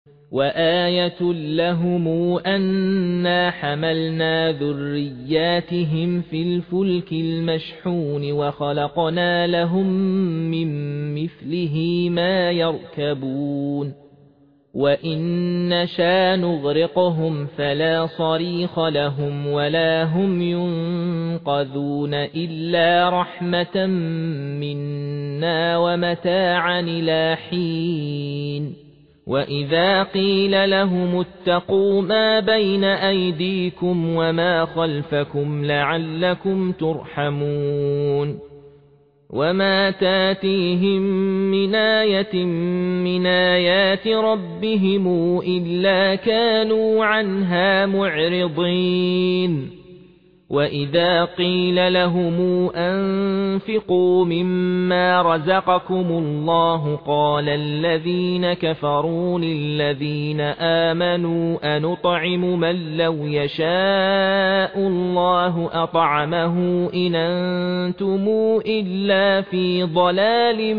وآية لهم أنا حملنا ذرياتهم في الفلك المشحون وخلقنا لهم من مثله ما يركبون وإن نشأ نغرقهم فلا صريخ لهم ولا هم ينقذون إلا رحمة منا ومتاعا إلى حين وإذا قيل لهم اتقوا ما بين أيديكم وما خلفكم لعلكم ترحمون وما تاتيهم من آية من آيات ربهم إلا كانوا عنها معرضين وإذا قيل لهم أنفقوا مما رزقكم الله قال الذين كفروا للذين آمنوا أنطعم من لو يشاء الله أطعمه إن أنتم إلا في ضلال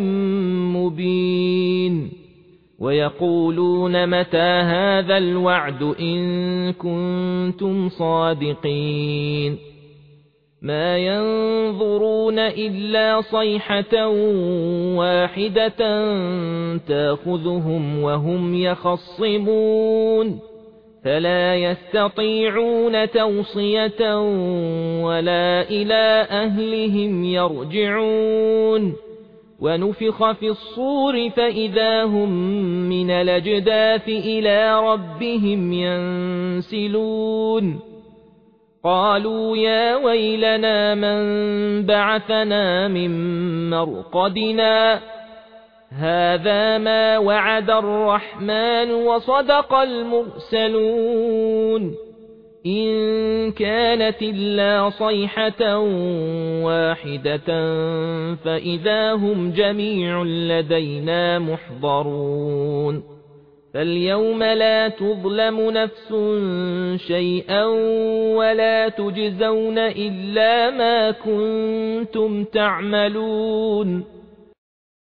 مبين ويقولون متى هذا الوعد إن كنتم صادقين ما ينظرون إلا صيحة واحدة تأخذهم وهم يخصمون فلا يستطيعون توصية ولا إلى أهلهم يرجعون ونفخ في الصور فإذا هم من الأجداث إلى ربهم ينسلون قالوا يا ويلنا من بعثنا من مرقدنا هذا ما وعد الرحمن وصدق المرسلون إن كانت إلا صيحة واحدة فإذا هم جميع لدينا محضرون فاليوم لا تظلم نفس شيئا ولا تجزون إلا ما كنتم تعملون